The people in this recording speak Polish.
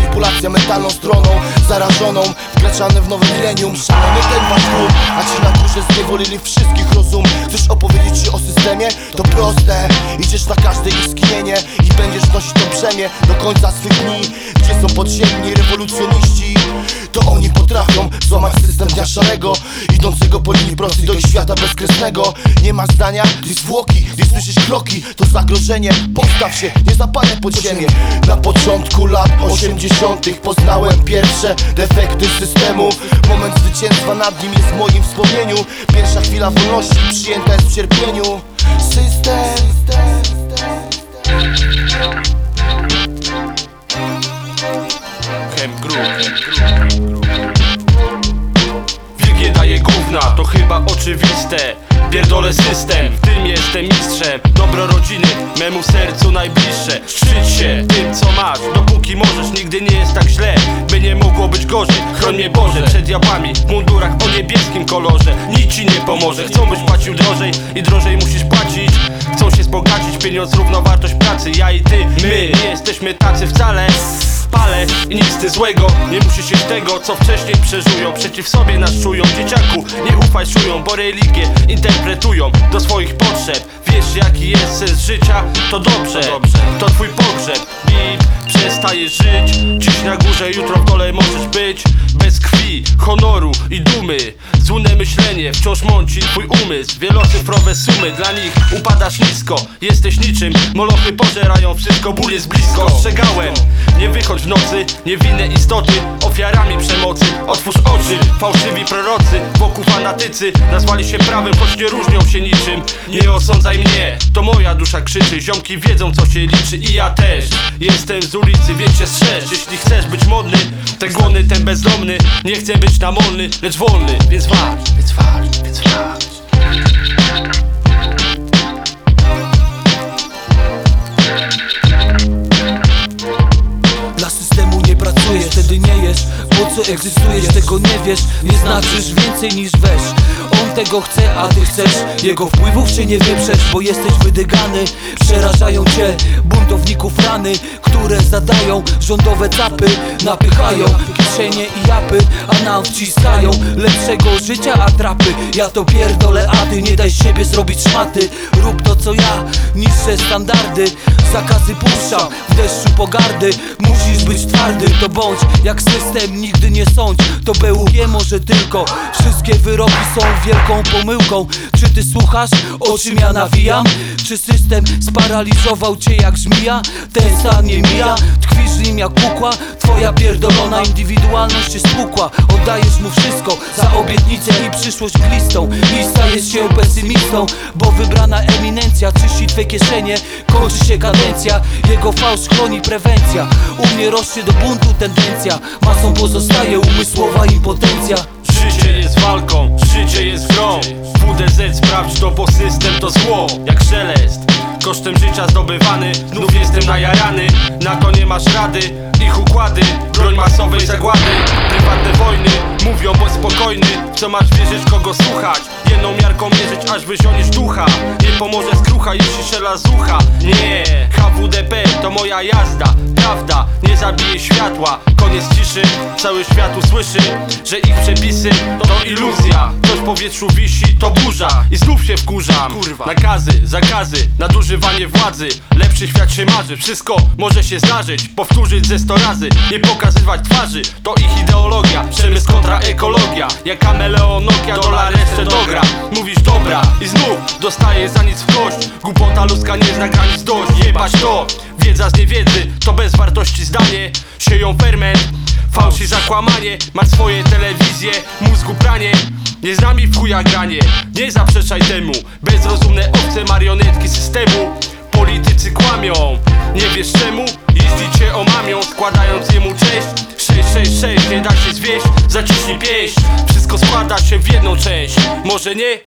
manipulacja mentalną stroną zarażoną, wkraczany w nowe milenium. Szalony ten wasz klub, a ci na górze zniewolili wszystkich rozum. Chcesz opowiedzieć ci o systemie? To proste. Idziesz na każde ich skinienie i będziesz nosić to brzemię do końca swych dni. Gdzie są podziemni rewolucjoniści? To oni potrafią złamać system dnia szarego, idącego po linii prostej do ich świata bezkresnego. Nie ma zdania, ty zwłoki, nie słyszysz kroki. To zagrożenie, postaw się, nie zapadaj pod ziemię. Na początku lat 80. poznałem pierwsze defekty systemu. Moment zwycięstwa nad nim jest w moim wspomnieniu. Pierwsza chwila wolności przyjęta jest w cierpieniu. System. Wilkie daje gówna, to chyba oczywiste. Pierdolę system, w tym jestem mistrzem. Dobro rodziny, memu sercu najbliższe. Szczyć się tym co masz, dopóki możesz. Nigdy nie jest tak źle, by nie mogło być gorzej. Chroń mnie Boże przed diabłami w mundurach o niebieskim kolorze. Nic ci nie pomoże, chcą byś płacił drożej i drożej musisz płacić. Chcą się wzbogacić, pieniądz równowartość pracy. Ja i ty, my nie jesteśmy tacy wcale. Palę i nic ty złego, nie musisz jeść tego, co wcześniej przeżują. Przeciw sobie nas czują, dzieciaku, nie ufaj szują, bo religię interpretują do swoich potrzeb. Wiesz jaki jest sens życia? To dobrze, to twój pogrzeb. I przestajesz żyć, dziś na górze, jutro w dole możesz być. Bez krwi, honoru i dumy. Złudne myślenie wciąż mąci twój umysł. Wielocyfrowe sumy, dla nich upadasz nisko. Jesteś niczym, molochy pożerają wszystko, ból jest blisko. Ostrzegałem, nie wychodź w nocy, niewinne istoty ofiarami przemocy. Otwórz oczy, fałszywi prorocy wokół fanatycy nazwali się prawem, choć nie różnią się niczym. Nie osądzaj mnie, to moja dusza krzyczy. Ziomki wiedzą co się liczy i ja też. Jestem z ulicy, więc się strzeż. Jeśli chcesz być modny, ten głodny, ten bezdomny. Nie chcę być namolny, lecz wolny, więc walcz, więc walcz, więc walcz. Dla systemu nie pracujesz, wtedy nie jesz. Po co egzystujesz, tego nie wiesz. Nie znaczysz więcej niż weź. On tego chce, a ty chcesz. Jego wpływów się nie wieprzesz, bo jesteś wydygany. Przerażają cię buntowników rany, które zadają rządowe capy. Napychają kieszenie i japy, a nam wciskają lepszego życia atrapy. Ja to pierdolę, a ty nie daj siebie zrobić szmaty. Rób to co ja, niższe standardy. Zakazy puszczam w deszczu pogardy. Musisz być twardy, to bądź jak system, nigdy nie sądź. To BUG może tylko. Wszystkie wyroki są wielką pomyłką. Czy ty słuchasz, o czym ja nawijam? Czy system sparaliżował cię jak żmija? Ten sam nie mija, tkwisz w nim jak kukła. Twoja pierdolona indywidualność jest pukła. Oddajesz mu wszystko za obietnicę i przyszłość glistą. I stajesz się pesymistą, bo wybrana eminencja czyści twe kieszenie. Kończy się kadencja, jego fałsz chroni prewencja. U mnie rośnie do buntu tendencja, masą pozostaje umysłowa impotencja. Życie jest walką, życie jest grą. WDZ sprawdź to, bo system to zło. Jak szelest, kosztem życia zdobywany. Znów jestem najarany, na to nie masz rady. Ich układy, broń masowej zagłady. Prywatne wojny, mówią bądź spokojny. Co masz wierzyć, kogo słuchać? Jedną miarką mierzyć, aż wyzionisz ducha. Nie pomoże skrucha, jeśli strzela z ucha. Nie, HWDP to moja jazda. Prawda, nie zabije światła. Koniec ciszy, cały świat usłyszy, że ich przepisy to iluzja. Coś w powietrzu wisi, to burza. I znów się wkurzam. Nakazy, zakazy, nadużywanie władzy. Lepszy świat się marzy, wszystko może się zdarzyć. Powtórzyć ze 100 razy, nie pokazywać twarzy. To ich ideologia, przemysł kontra ekologia. Jak kameleon Nokia, dolar jeszcze dogra. Mówisz dobra i znów dostajesz za nic w kość. Głupota ludzka nie zna granic dość. Jebać to, wiedza z niewiedzy, to bez wartości zdanie. Sieją ferment, fałsz i zakłamanie. Masz swoje telewizje, mózgu pranie. Nie z nami w chuja granie, nie zaprzeczaj temu. Bezrozumne owce, marionetki systemu. Politycy kłamią, nie wiesz czemu? Jeździ cię omamią, składając jemu cześć. 666, nie da się zwieść, zaciśnij pięść. Wszystko składa się w jedną część, może nie?